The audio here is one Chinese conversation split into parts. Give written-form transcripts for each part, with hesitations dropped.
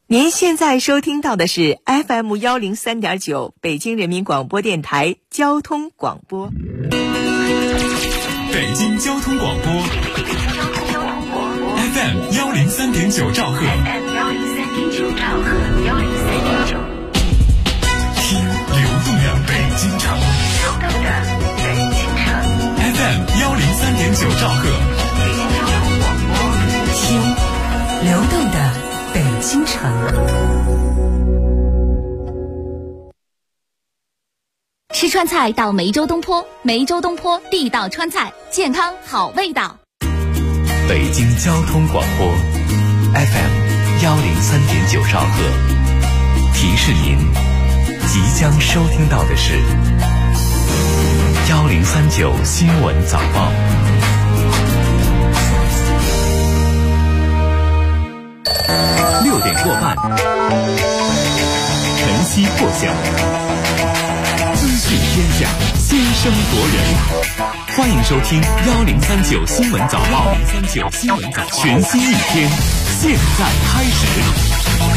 您现在收听到的是 FM103.9 北京人民广播电台交通广播。 北京交通广播 FM103.9 兆赫，听流动的北京城FM103.9 兆赫， 听流动的北京城。 吃川菜到梅州东坡，梅州东坡地道川菜，健康好味道。 北京交通广播 FM103.9 兆赫，提示您即将收听到的是1039新闻早报。6点过半，晨曦破晓，资讯天下，先声夺人。欢迎收听1039新闻早报，1039新闻早报，全新一天，现在开始。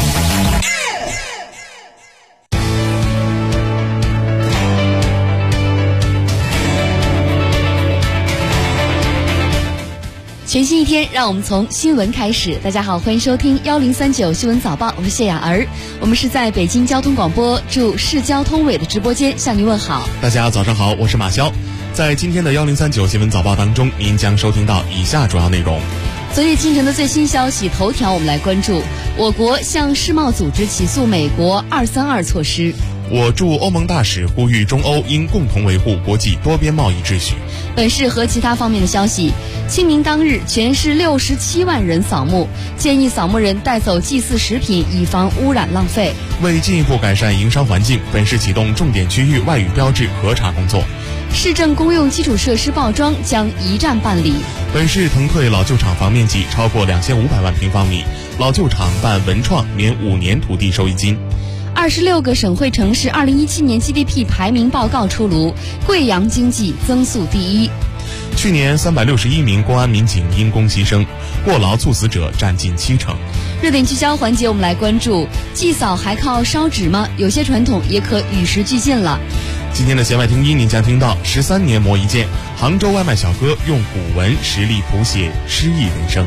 全新一天，让我们从新闻开始。大家好，欢迎收听1039新闻早报，我是谢雅儿。我们是在北京交通广播驻市交通委的直播间向您问好。 大家早上好，我是马潇。在今天的1039新闻早报当中，您将收听到以下主要内容。 昨夜清晨的最新消息头条，我们来关注我国向世贸组织起诉美国232措施。 我驻欧盟大使呼吁中欧应共同维护国际多边贸易秩序。 本市和其他方面的消息，清明当日全市67万人扫墓，建议扫墓人带走祭祀食品，以防污染浪费。 为进一步改善营商环境，本市启动重点区域外语标志核查工作。 市政公用基础设施报装将一站办理。 本市腾退老旧厂房面积超过2500万平方米，老旧厂办文创免5年土地收益金。 26个省会城市2017年 GDP 排名报告出炉，贵阳经济增速第一。 去年361名公安民警因公牺牲，过劳猝死者占近70%。 热点聚焦环节，我们来关注：祭扫还靠烧纸吗？有些传统也可与时俱进了。 今天的弦外听音，您将听到13年磨一剑，杭州外卖小哥用古文实力谱写诗意人生。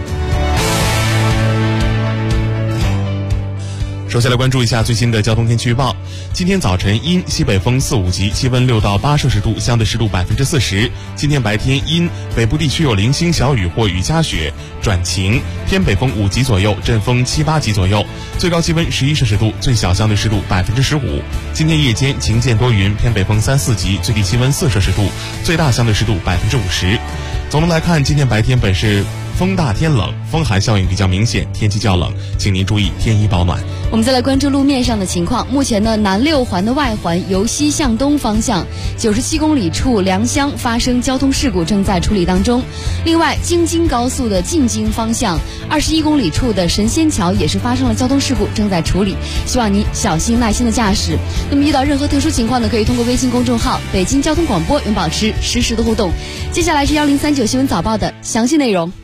首先来关注一下最新的交通天气预报。今天早晨阴，西北风4、5级，气温6到8摄氏度，相对湿度40%。今天白天阴，北部地区有零星小雨或雨夹雪，转晴，偏北风5级左右，阵风7、8级左右，最高气温11摄氏度，最小相对湿度15%。今天夜间晴间多云，偏北风3、4级，最低气温4摄氏度，最大相对湿度50%。总的来看，今天白天本市风大天冷，风寒效应比较明显，天气较冷，请您注意添衣保暖。 我们再来关注路面上的情况。目前呢，南6环的外环由西向东方向97公里处良乡发生交通事故，正在处理当中。另外，京津高速的进京方向21公里处的神仙桥也是发生了交通事故，正在处理，希望您小心耐心的驾驶。那么遇到任何特殊情况呢，可以通过微信公众号北京交通广播保持实时的互动。接下来是1039新闻早报的详细内容。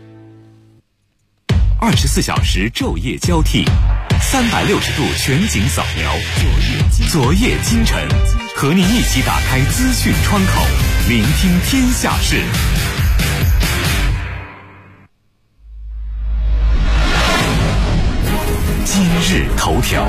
24小时昼夜交替，360度全景扫描，昨夜今晨，和您一起打开资讯窗口，聆听天下事。今日头条。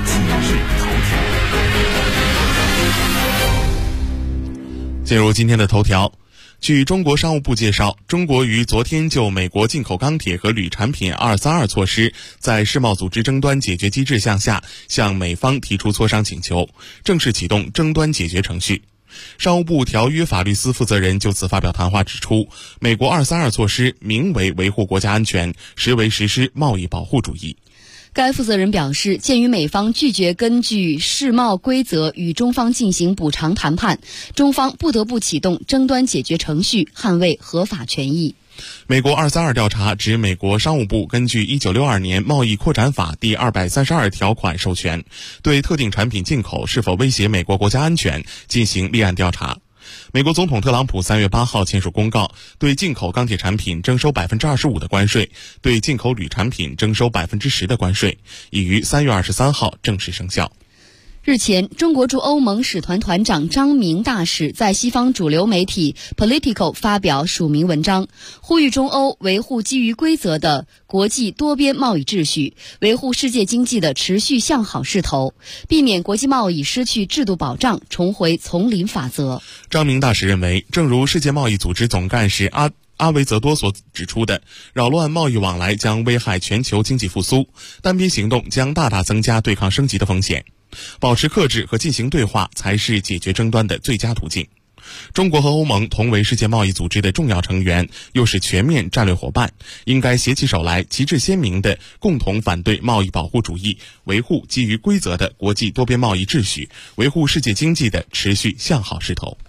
进入今天的头条。据中国商务部介绍，中国于昨天就美国进口钢铁和铝产品232措施，在世贸组织争端解决机制项下，向美方提出磋商请求，正式启动争端解决程序。商务部条约法律司负责人就此发表谈话指出，美国232措施名为维护国家安全，实为实施贸易保护主义。 该负责人表示，鉴于美方拒绝根据世贸规则与中方进行补偿谈判，中方不得不启动争端解决程序，捍卫合法权益。 美国232调查指，美国商务部根据1962年贸易扩展法第232条款授权，对特定产品进口是否威胁美国国家安全进行立案调查。 美国总统特朗普3月8号签署公告，对进口钢铁产品征收25%的关税，对进口铝产品征收10%的关税，已于3月23号正式生效。 日前，中国驻欧盟使团团长张明大使在西方主流媒体 Politico 发表署名文章，呼吁中欧维护基于规则的国际多边贸易秩序，维护世界经济的持续向好势头，避免国际贸易失去制度保障，重回丛林法则。 张明大使认为，正如世界贸易组织总干事阿维泽多所指出的，扰乱贸易往来将危害全球经济复苏，单边行动将大大增加对抗升级的风险。保持克制和进行对话才是解决争端的最佳途径。中国和欧盟同为世界贸易组织的重要成员，又是全面战略伙伴，应该携起手来，旗帜鲜明地共同反对贸易保护主义，维护基于规则的国际多边贸易秩序，维护世界经济的持续向好势头。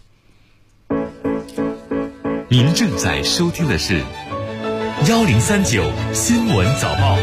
您正在收听的是1039新闻早报。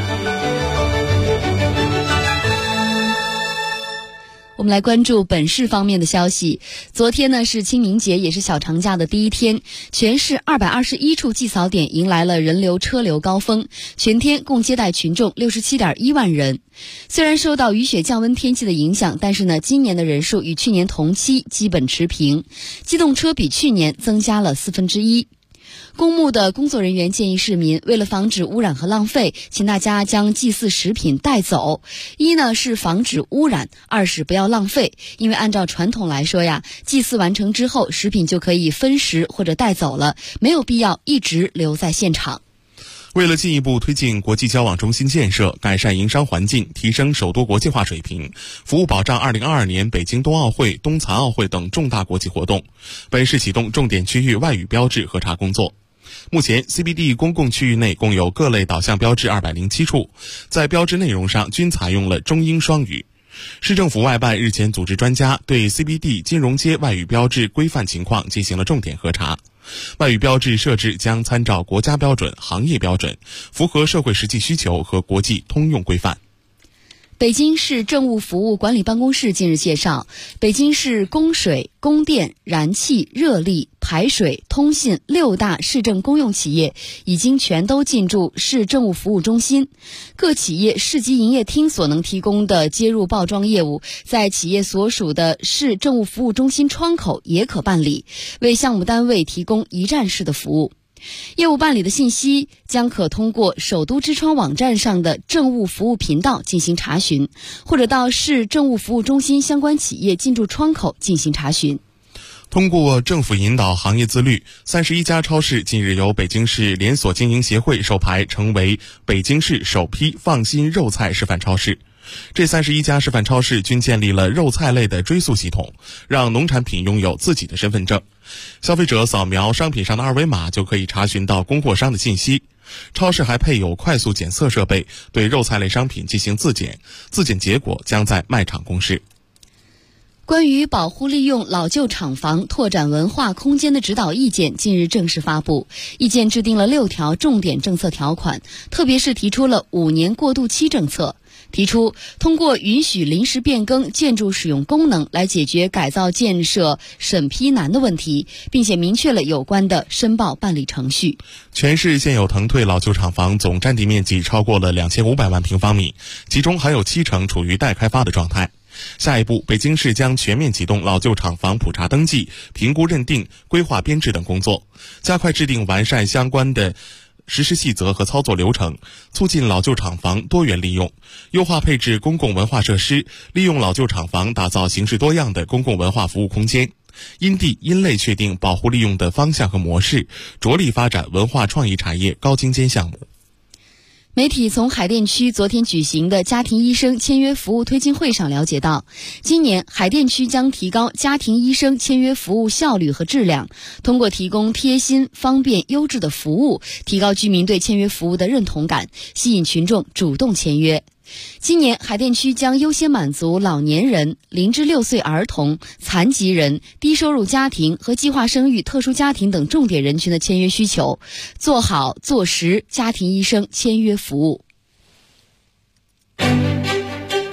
我们来关注本市方面的消息。昨天呢是清明节，也是小长假的第一天，全市221处祭扫点迎来了人流车流高峰，全天共接待群众67.1万人。虽然受到雨雪降温天气的影响，但是呢，今年的人数与去年同期基本持平，机动车比去年增加了1/4。公墓的工作人员建议市民，为了防止污染和浪费，请大家将祭祀食品带走。一呢是防止污染，二是不要浪费。因为按照传统来说呀，祭祀完成之后，食品就可以分食或者带走了，没有必要一直留在现场。 为了进一步推进国际交往中心建设，改善营商环境，提升首都国际化水平，服务保障2022年北京冬奥会、冬残奥会等重大国际活动，本市启动重点区域外语标志核查工作。目前 CBD 公共区域内共有各类导向标志207处，在标志内容上均采用了中英双语。市政府外办日前组织专家对 CBD 金融街外语标志规范情况进行了重点核查。外语标志设置将参照国家标准、行业标准，符合社会实际需求和国际通用规范。 北京市政务服务管理办公室近日介绍，北京市供水、供电、燃气、热力、排水、通信6大市政公用企业已经全都进驻市政务服务中心。各企业市级营业厅所能提供的接入报装业务，在企业所属的市政务服务中心窗口也可办理，为项目单位提供一站式的服务。业务办理的信息将可通过首都之窗网站上的政务服务频道进行查询，或者到市政务服务中心相关企业进驻窗口进行查询。 通过政府引导行业自律，31家超市近日由北京市连锁经营协会授牌，成为北京市首批放心肉菜示范超市。这31家示范超市均建立了肉菜类的追溯系统，让农产品拥有自己的身份证。消费者扫描商品上的二维码就可以查询到供货商的信息。超市还配有快速检测设备，对肉菜类商品进行自检，自检结果将在卖场公示。 关于保护利用老旧厂房拓展文化空间的指导意见近日正式发布，意见制定了6条重点政策条款，特别是提出了5年过渡期政策，提出通过允许临时变更建筑使用功能来解决改造建设审批难的问题，并且明确了有关的申报办理程序。 全市现有腾退老旧厂房总占地面积超过了2500万平方米，其中还有70%处于待开发的状态。下一步，北京市将全面启动老旧厂房普查登记、评估认定、规划编制等工作，加快制定完善相关的实施细则和操作流程，促进老旧厂房多元利用，优化配置公共文化设施，利用老旧厂房打造形式多样的公共文化服务空间，因地因类确定保护利用的方向和模式，着力发展文化创意产业高精尖项目。 媒体从海淀区昨天举行的家庭医生签约服务推进会上了解到，今年海淀区将提高家庭医生签约服务效率和质量，通过提供贴心、方便、优质的服务，提高居民对签约服务的认同感，吸引群众主动签约。今年海淀区将优先满足老年人、0至6岁儿童、残疾人、低收入家庭和计划生育特殊家庭等重点人群的签约需求，做好做实家庭医生签约服务。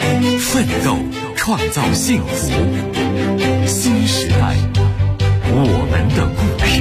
奋斗创造幸福，新时代我们的故事。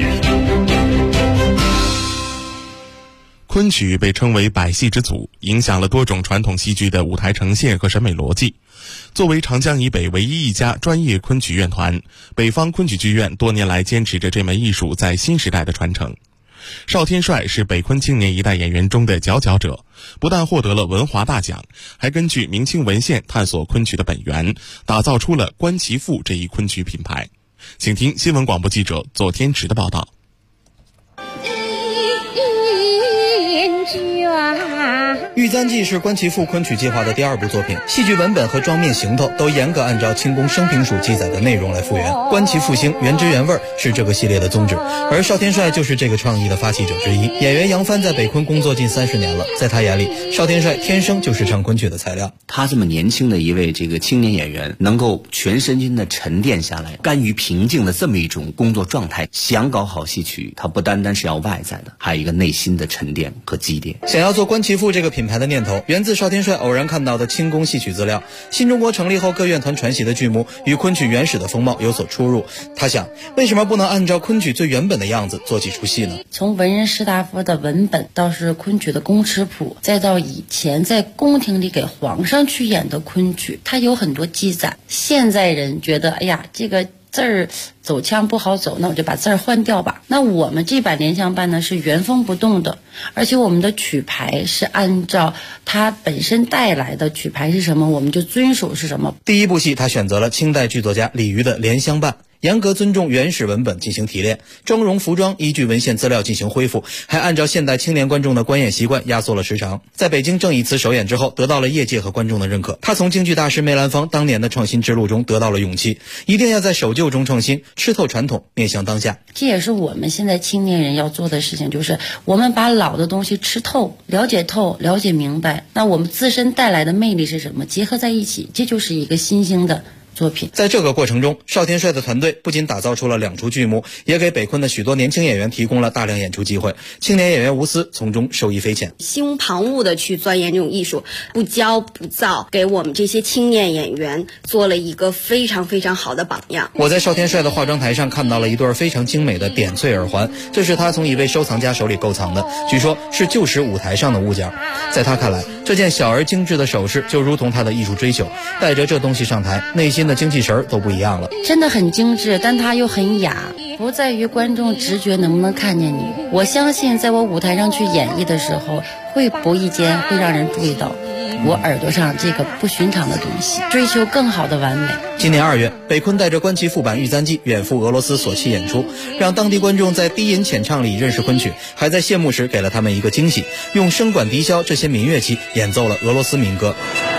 昆曲被称为百戏之祖，影响了多种传统戏剧的舞台呈现和审美逻辑。作为长江以北唯一一家专业昆曲院团，北方昆曲剧院多年来坚持着这门艺术在新时代的传承。邵天帅是北昆青年一代演员中的佼佼者，不但获得了文华大奖，还根据明清文献探索昆曲的本源，打造出了观其父这一昆曲品牌。请听新闻广播记者左天池的报道。 玉簪记是观其父昆曲计划的第2部作品，戏剧文本和妆面行头都严格按照清宫生平署记载的内容来复原，观其复兴，原汁原味是这个系列的宗旨。而邵天帅就是这个创意的发起者之一。演员杨帆在北昆工作近30年了，在他眼里，邵天帅天生就是唱昆曲的材料。 他这么年轻的一位青年演员，能够全身心的沉淀下来，甘于平静的这么一种工作状态，想搞好戏曲，他不单单是要外在的，还有一个内心的沉淀和积淀。 想要做观其父这个品牌的念头，源自邵天帅偶然看到的清宫戏曲资料。新中国成立后，各院团传习的剧目与昆曲原始的风貌有所出入。他想，为什么不能按照昆曲最原本的样子做几出戏呢？ 从文人士大夫的文本，到是昆曲的公尺谱，再到以前在宫廷里给皇上去演的昆曲，它有很多记载。现在人觉得，哎呀，这个字儿走腔不好走，那我就把字儿换掉吧。那我们这版联想版呢是原封不动的，而且我们的曲牌是按照它本身带来的曲牌是什么，我们就遵守是什么。 第1部戏他选择了清代剧作家李渔的《莲香伴》，严格尊重原始文本进行提炼，妆容服装依据文献资料进行恢复，还按照现代青年观众的观演习惯压缩了时长。在北京正义祠首演之后，得到了业界和观众的认可。他从京剧大师梅兰芳当年的创新之路中得到了勇气，一定要在守旧中创新，吃透传统，面向当下。 这也是我们现在青年人要做的事情，就是我们把老的东西吃透，了解透，了解明白，那我们自身带来的魅力是什么，结合在一起，这就是一个新兴的作品。 在这个过程中，邵天帅的团队不仅打造出了2出剧目，也给北昆的许多年轻演员提供了大量演出机会。青年演员吴思从中受益匪浅， 心无旁骛的去钻研这种艺术，不骄不躁，给我们这些青年演员做了一个非常非常好的榜样。 我在邵天帅的化妆台上看到了一对非常精美的点翠耳环，这是他从一位收藏家手里购藏的，据说是旧时舞台上的物件。在他看来，这件小而精致的首饰就如同他的艺术追求，带着这东西上台，内心的精气神都不一样了。 真的很精致，但它又很雅，不在于观众直觉能不能看见你。我相信在我舞台上去演绎的时候，会不意间会让人注意到我耳朵上这个不寻常的东西，追求更好的完美。 今年2月，北昆带着观其父版《玉簪记》远赴俄罗斯索契演出，让当地观众在低吟浅唱里认识昆曲，还在谢幕时给了他们一个惊喜，用笙管笛箫这些民乐器演奏了俄罗斯民歌。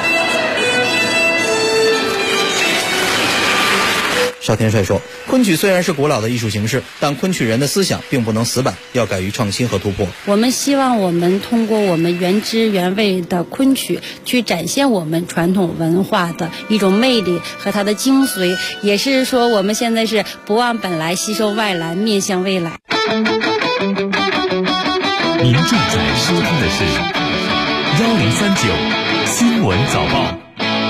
邵天帅说，昆曲虽然是古老的艺术形式，但昆曲人的思想并不能死板，要敢于创新和突破。 我们希望我们通过我们原汁原味的昆曲去展现我们传统文化的一种魅力和它的精髓，也是说我们现在是不忘本来，吸收外来，面向未来。 您正在收听的是1039新闻早报。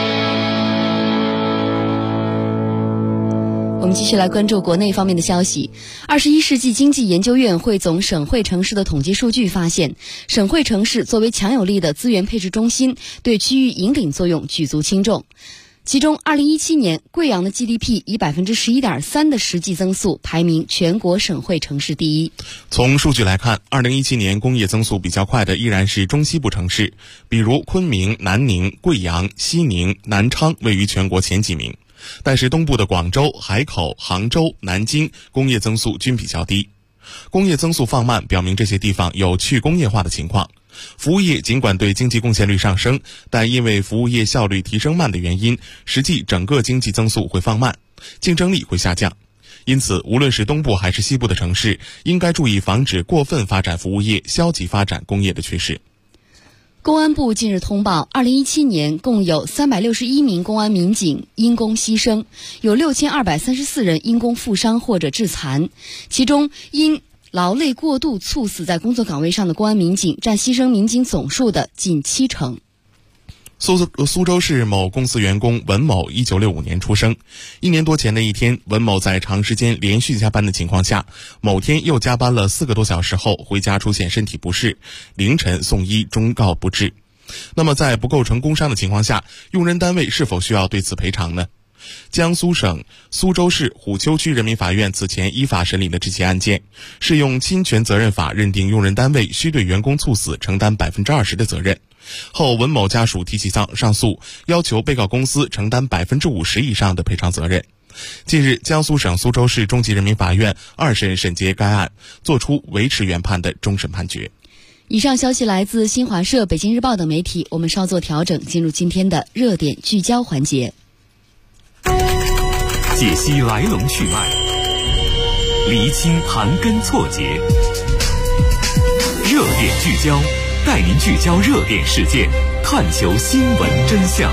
我们继续来关注国内方面的消息。21世纪经济研究院汇总省会城市的统计数据发现，省会城市作为强有力的资源配置中心，对区域引领作用举足轻重。其中2017年贵阳的 GDP 以 11.3% 的实际增速排名全国省会城市第一。 从数据来看，2017年工业增速比较快的依然是中西部城市，比如昆明、南宁、贵阳、西宁、南昌位于全国前几名。但是东部的广州、海口、杭州、南京工业增速均比较低。工业增速放慢表明这些地方有去工业化的情况。服务业尽管对经济贡献率上升，但因为服务业效率提升慢的原因，实际整个经济增速会放慢，竞争力会下降。因此，无论是东部还是西部的城市，应该注意防止过分发展服务业，消极发展工业的趋势。 公安部近日通报，2017年共有361名公安民警因公牺牲，有6234人因公负伤或者致残，其中因劳累过度猝死在工作岗位上的公安民警占牺牲民警总数的近70%。 苏州市某公司员工文某1965年出生，1年多前的一天，文某在长时间连续加班的情况下，某天又加班了4个多小时后回家出现身体不适，凌晨送医终告不治。那么在不构成工伤的情况下，用人单位是否需要对此赔偿呢？江苏省苏州市虎丘区人民法院此前依法审理的这起案件，是用侵权责任法认定用人单位需对员工猝死承担20%的责任。后文某家属提起上诉，要求被告公司承担50%以上的赔偿责任。近日，江苏省苏州市中级人民法院2审审结该案，作出维持原判的终审判决。 以上消息来自新华社、北京日报等媒体，我们稍作调整，进入今天的热点聚焦环节。 解析来龙去脉，厘清盘根错节，热点聚焦，带您聚焦热点事件，探求新闻真相。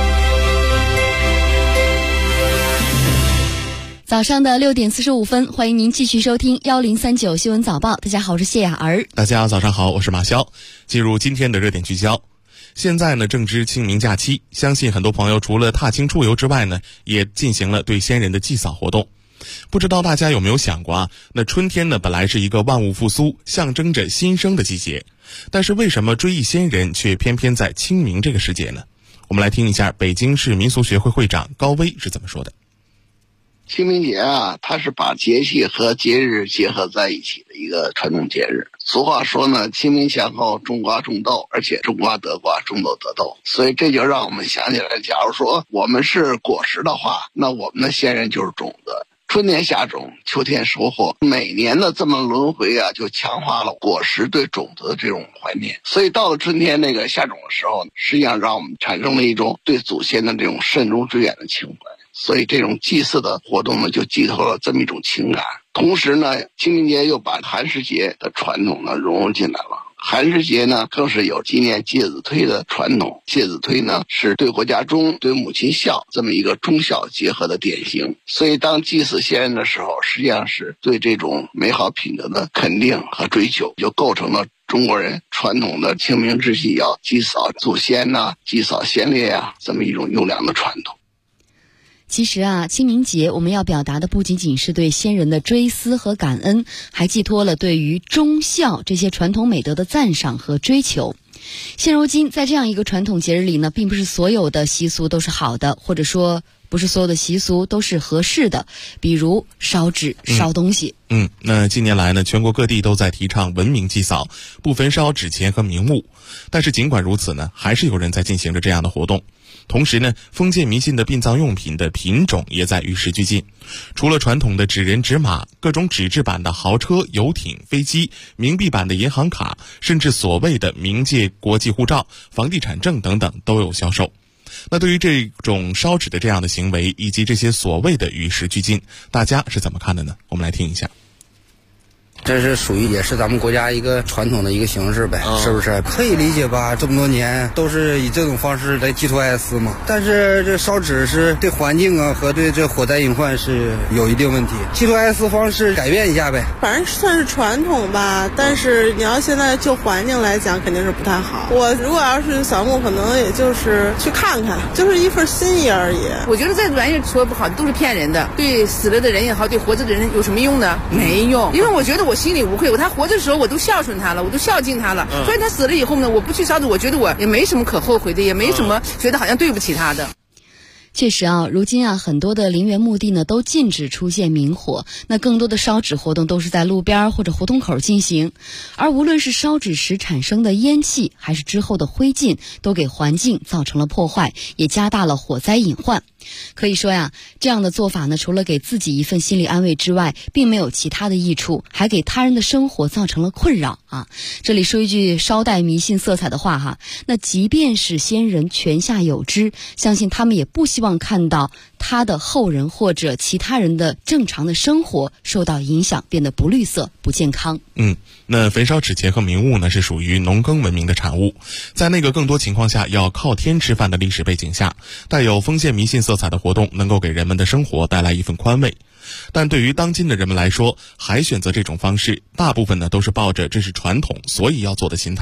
早上的6点45分，欢迎您继续收听1039新闻早报。大家好，我是谢雅儿。 大家早上好，我是马潇。进入今天的热点聚焦。现在呢正值清明假期，相信很多朋友除了踏青出游之外呢，也进行了对先人的祭扫活动。不知道大家有没有想过啊，那春天呢本来是一个万物复苏，象征着新生的季节，但是为什么追忆先人却偏偏在清明这个时节呢？我们来听一下北京市民俗学会会长高威是怎么说的。 清明节啊，它是把节气和节日结合在一起的一个传统节日。俗话说呢，清明前后种瓜种豆，而且种瓜得瓜，种豆得豆。所以这就让我们想起来，假如说我们是果实的话，那我们的先人就是种子。春天下种，秋天收获，每年的这么轮回啊，就强化了果实对种子的这种怀念。所以到了春天那个下种的时候，实际上让我们产生了一种对祖先的这种慎终追远的情怀。所以这种祭祀的活动呢，就寄托了这么一种情感。同时呢，清明节又把寒食节的传统呢融入进来了。寒食节呢，更是有纪念介子推的传统。介子推呢，是对国家忠、对母亲孝这么一个忠孝结合的典型。所以当祭祀先人的时候，实际上是对这种美好品德的肯定和追求，就构成了中国人传统的清明之际要祭扫祖先呐、祭扫先烈啊，这么一种优良的传统。 其实啊，清明节我们要表达的不仅仅是对先人的追思和感恩，还寄托了对于忠孝这些传统美德的赞赏和追求。现如今在这样一个传统节日里呢，并不是所有的习俗都是好的，或者说不是所有的习俗都是合适的，比如烧纸、烧东西。 那近年来呢，全国各地都在提倡文明祭扫，不焚烧纸钱和名物。但是尽管如此呢，还是有人在进行着这样的活动。同时呢，封建迷信的殡葬用品的品种也在与时俱进。除了传统的纸人纸马，各种纸质版的豪车、游艇、飞机，冥币版的银行卡，甚至所谓的冥界国际护照、房地产证等等都有销售。那对于这种烧纸的这样的行为，以及这些所谓的与时俱进，大家是怎么看的呢？我们来听一下。 这是属于也是咱们国家一个传统的一个形式呗，是不是？可以理解吧？这么多年都是以这种方式来寄托哀思嘛。但是这烧纸是对环境啊和对这火灾隐患是有一定问题，寄托哀思方式改变一下呗。 反正算是传统吧，但是你要现在就环境来讲，肯定是不太好。我如果要是扫墓，可能也就是去看看，就是一份心意而已。 我觉得这玩意儿说不好都是骗人的，对死了的人也好，对活着的人有什么用呢？没用，因为我觉得我心里无愧，他活着的时候我都孝顺他了，我都孝敬他了，所以他死了以后呢，我不去烧纸，我觉得我也没什么可后悔的，也没什么觉得好像对不起他的。 确实啊，如今啊，很多的陵园墓地呢都禁止出现明火，那更多的烧纸活动都是在路边或者胡同口进行，而无论是烧纸时产生的烟气，还是之后的灰烬，都给环境造成了破坏，也加大了火灾隐患。可以说呀，这样的做法呢，除了给自己一份心理安慰之外，并没有其他的益处，还给他人的生活造成了困扰啊。这里说一句稍带迷信色彩的话哈，那即便是先人泉下有知，相信他们也不希望看到他的后人或者其他人的正常的生活受到影响，变得不绿色、不健康。 那焚烧纸钱和名物呢，是属于农耕文明的产物，在那个更多情况下要靠天吃饭的历史背景下，带有封建迷信色彩的活动能够给人们的生活带来一份宽慰。但对于当今的人们来说，还选择这种方式，大部分呢都是抱着这是传统所以要做的心态。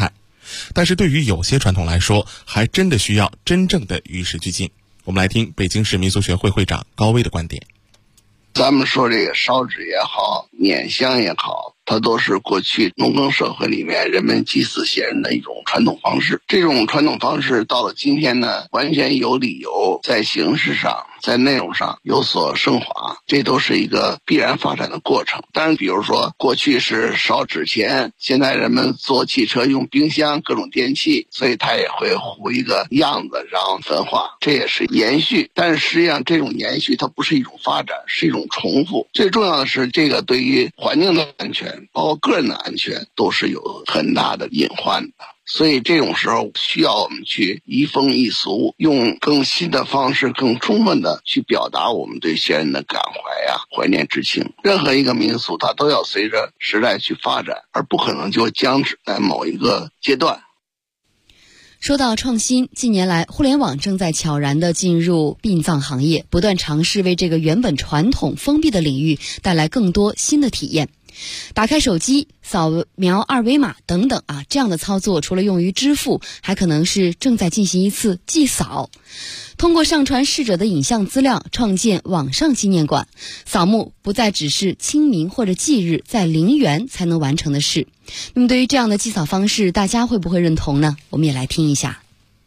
但是对于有些传统来说，还真的需要真正的与时俱进。我们来听北京市民俗学会会长高威的观点。 咱们说这个烧纸也好，捻香也好，它都是过去农耕社会里面人们祭祀先人的一种传统方式。这种传统方式到了今天呢，完全有理由在形式上在内容上有所升华，这都是一个必然发展的过程。当然比如说过去是烧纸钱，现在人们做汽车用冰箱各种电器，所以它也会糊一个样子然后焚化，这也是延续。但是实际上这种延续它不是一种发展，是一种重复。最重要的是这个对于环境的安全包括个人的安全都是有很大的隐患的。所以这种时候需要我们去移风易俗，用更新的方式更充分的去表达我们对先人的感怀怀念之情。任何一个民俗它都要随着时代去发展，而不可能就僵持在某一个阶段。 说到创新，近年来互联网正在悄然地进入殡葬行业，不断尝试为这个原本传统封闭的领域带来更多新的体验。打开手机扫描二维码等等这样的操作除了用于支付，还可能是正在进行一次祭扫。通过上传逝者的影像资料创建网上纪念馆，扫墓不再只是清明或者忌日在陵园才能完成的事。那么对于这样的祭扫方式，大家会不会认同呢？我们也来听一下。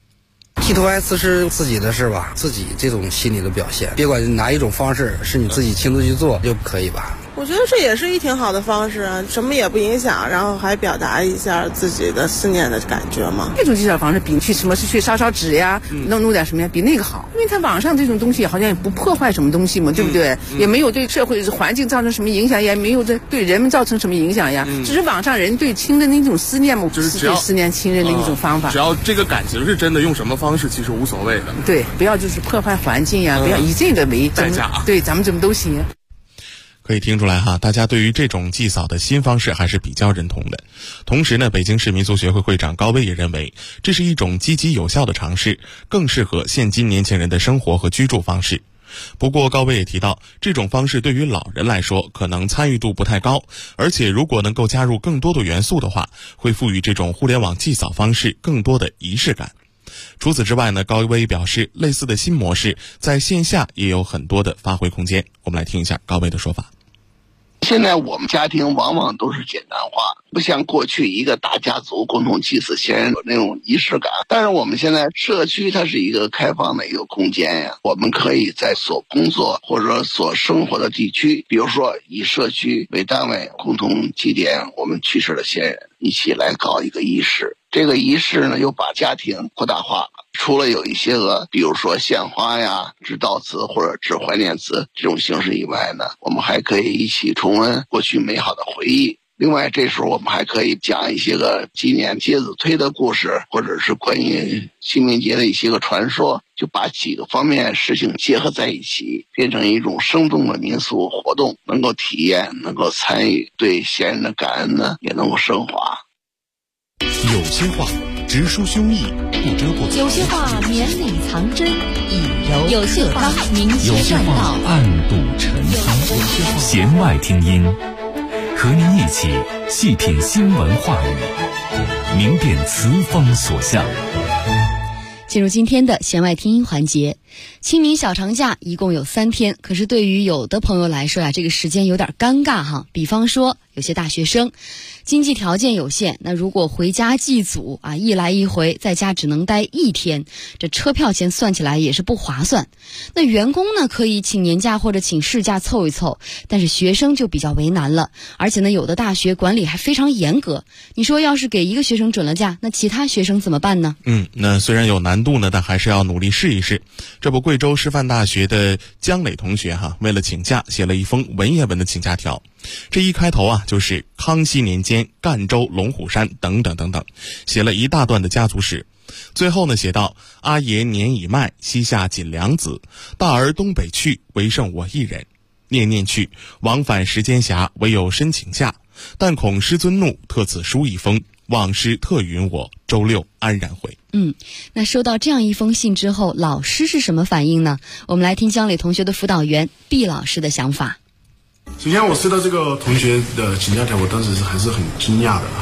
T2S 是自己的事吧，自己这种心理的表现，别管哪一种方式是你自己亲自去做就可以吧。 我觉得这也是一挺好的方式啊，什么也不影响，然后还表达一下自己的思念的感觉嘛。 这种祭扫方式比去什么是去烧纸呀，弄点什么呀，比那个好，因为它网上这种东西好像也不破坏什么东西嘛，对不对？也没有对社会环境造成什么影响，也没有对人们造成什么影响呀。只是网上人对亲人的一种思念嘛，就是对思念亲人的一种方法。 只要这个感情是真的，用什么方式其实无所谓的。 对，不要就是破坏环境呀，不要以这个为代价。 对，咱们怎么都行。 可以听出来大家对于这种祭扫的新方式还是比较认同的。同时呢，北京市民俗学会会长高威也认为，这是一种积极有效的尝试，更适合现今年轻人的生活和居住方式。不过高威也提到，这种方式对于老人来说可能参与度不太高，而且如果能够加入更多的元素的话，会赋予这种互联网祭扫方式更多的仪式感。除此之外呢，高威表示，类似的新模式在线下也有很多的发挥空间。我们来听一下高威的说法。 现在我们家庭往往都是简单化，不像过去一个大家族共同祭祀先人有那种仪式感。但是我们现在社区它是一个开放的一个空间呀，我们可以在所工作或者说所生活的地区，比如说以社区为单位，共同祭奠我们去世的先人，一起来搞一个仪式。这个仪式呢，又把家庭扩大化了。除了有一些比如说献花呀、致悼词或者致怀念词这种形式以外呢，我们还可以一起重温过去美好的回忆。另外这时候我们还可以讲一些纪念接子推的故事，或者是关于清明节的一些传说，就把几个方面事情结合在一起，变成一种生动的民俗活动，能够体验，能够参与，对先人的感恩呢也能够升华。 有些话直抒胸臆，不遮不藏； 有些话绵里藏针，以柔有些话明有些话暗度陈仓。弦外听音，和您一起细品新闻话语，明辨词风所向。 进入今天的弦外听音环节。清明小长假一共有3天，可是对于有的朋友来说这个时间有点尴尬比方说有些大学生经济条件有限，那如果回家祭祖一来一回在家只能待1天，这车票钱算起来也是不划算。那员工呢可以请年假或者请事假凑一凑，但是学生就比较为难了。而且呢，有的大学管理还非常严格，你说要是给一个学生准了假，那其他学生怎么办呢？ 那虽然有难度呢，但还是要努力试一试。这不，贵州师范大学的姜磊同学为了请假写了一封文言文的请假条。这一开头就是康熙年间赣州龙虎山等等等等，写了一大段的家族史。最后呢写道：阿爷年已迈，膝下仅2子，大儿东北去，唯剩我一人。念念去，往返时间暇，唯有申请假。但恐师尊怒，特此书一封，望师特允我周6安然回。 那收到这样一封信之后，老师是什么反应呢？我们来听姜磊同学的辅导员毕老师的想法。 首先我收到这个同学的请假条，我当时还是很惊讶的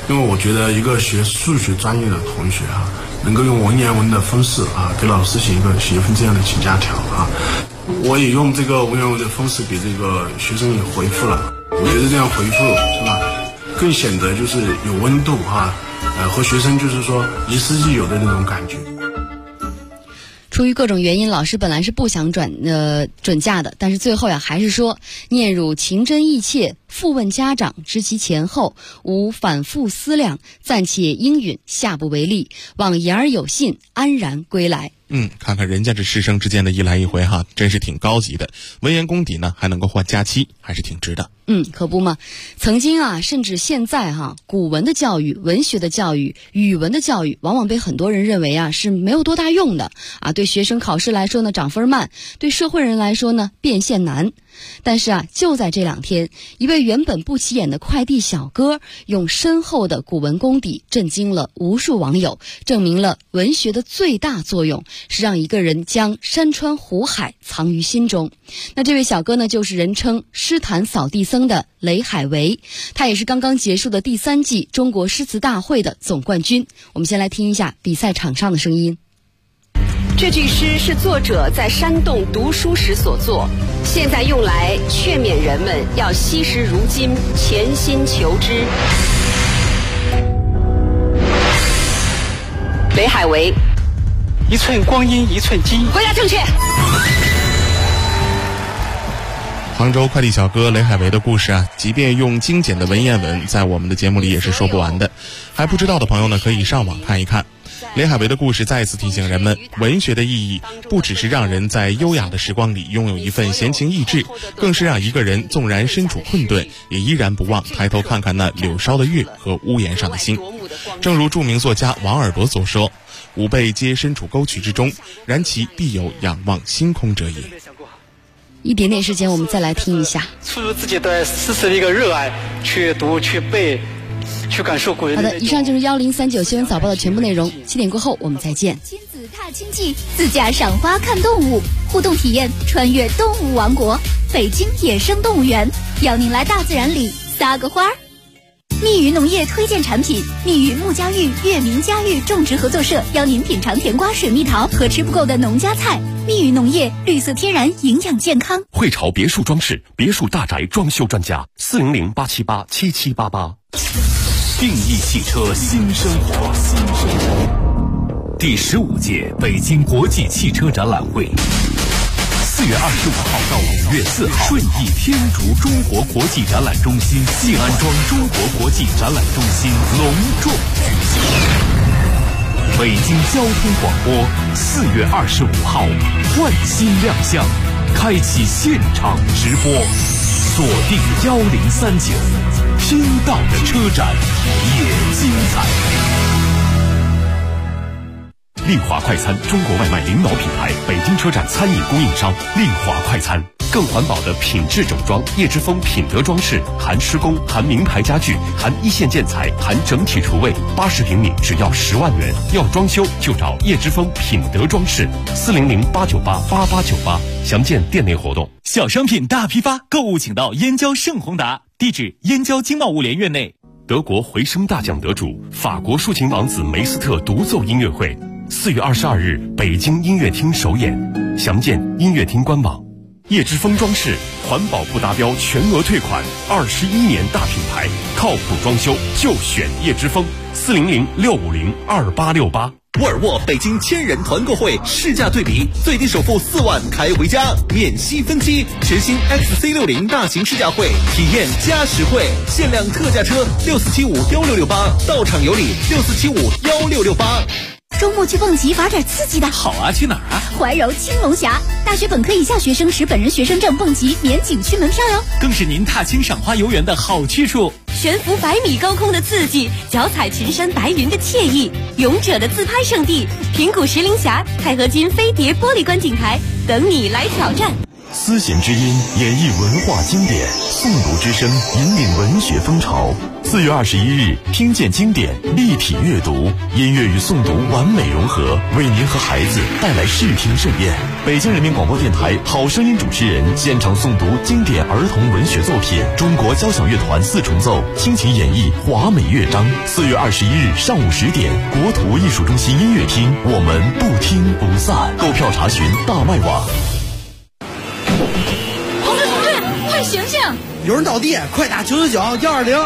因为我觉得一个学数学专业的同学能够用文言文的方式给老师写一份这样的请假条我也用这个文言文的方式给这个学生也回复了。我觉得这样回复是吧，更显得就是有温度和学生就是说亦师亦友的那种感觉。 出于各种原因，老师本来是不想准假的，但是最后还是说念汝情真意切，复问家长，知其前后，吾反复思量，暂且应允，下不为例，望言而有信，安然归来。 看看人家这师生之间的一来一回真是挺高级的，文言功底呢还能够换假期，还是挺值的。 可不嘛。曾经甚至现在古文的教育、文学的教育、语文的教育，往往被很多人认为是没有多大用的对学生考试来说呢涨分慢，对社会人来说呢变现难。但是就在这2天，一位原本不起眼的快递小哥，用深厚的古文功底震惊了无数网友，证明了文学的最大作用是让一个人将山川湖海藏于心中。那这位小哥呢，就是人称诗坛扫地僧的雷海为，他也是刚刚结束的第3季中国诗词大会的总冠军。我们先来听一下比赛场上的声音。 这句诗是作者在山洞读书时所作，现在用来劝勉人们要惜时如金，潜心求知。雷海为， 一寸光阴一寸金。 回答正确。 杭州快递小哥雷海为的故事即便用精简的文言文，在我们的节目里也是说不完的。还不知道的朋友呢，可以上网看一看。雷海为的故事再次提醒人们，文学的意义不只是让人在优雅的时光里拥有一份闲情逸致，更是让一个人纵然身处困顿，也依然不忘抬头看看那柳梢的月和屋檐上的星。正如著名作家王尔德所说，吾辈皆身处沟渠之中，然其必有仰望星空者也。 一点点时间，我们再来听一下。 出入自己对诗词的一个热爱，去读去背，去感受古人。 好的，以上就是1039新闻早报的全部内容。7点过后我们再见。 亲子踏青记，自驾赏花看动物，互动体验穿越动物王国，北京野生动物园，邀您来大自然里撒个花儿。密语农业推荐产品，密语木家峪月明家峪种植合作社邀您品尝甜瓜、水蜜桃和吃不够的农家菜。密语农业，绿色天然，营养健康。 汇潮别墅装饰，别墅大宅装修专家，400-878-7788。定义汽车新生活，第15届北京国际汽车展览会，4月25号到5月4号，顺义天竺中国国际展览中心西安庄中国国际展览中心隆重举行。北京交通广播4月25号换新亮相，开启现场直播，锁定1039，听到的车展也精彩。丽华快餐，中国外卖领导品牌，北京车展餐饮供应商。丽华快餐，更环保的品质整装，叶之峰品德装饰，含施工，含名牌家具，含一线建材，含整体厨卫，80平米只要10万元。要装修就找叶之峰品德装饰，400-898-8898，详见店内活动。 小商品大批发，购物请到燕郊盛宏达，地址燕郊经贸物联院内。 德国回声大奖得主，法国抒情王子梅斯特独奏音乐会，4月22日北京音乐厅首演，详见音乐厅官网。叶之峰装饰，环保不达标全额退款，21年大品牌，靠谱装修就选叶之峰，400-650-2868。 沃尔沃北京千人团购会试驾对比，最低首付4万开回家，免息分期。全新 XC60 大型试驾会，体验加实惠，限量特价车64751668，到场有礼64751668。 周末去蹦极玩点刺激的。 好啊，去哪儿啊？ 怀柔青龙峡，大学本科以下学生持本人学生证蹦极免景区门票哟， 更是您踏青赏花游园的好去处。 悬浮100米高空的刺激，脚踩群山白云的惬意，勇者的自拍圣地平谷石林峡、钛合金飞碟玻璃观景台等你来挑战。 丝弦之音演绎文化经典，诵读之声引领文学风潮。4月21日，听见经典，立体阅读，音乐与诵读完美融合，为您和孩子带来视听盛宴。北京人民广播电台好声音主持人现场诵读经典儿童文学作品，中国交响乐团4重奏倾情演绎华美乐章。4月21日上午10点，国土艺术中心音乐厅，我们不听不散。购票查询大麦网。 同志，快醒醒！ 有人倒地，快打999-120。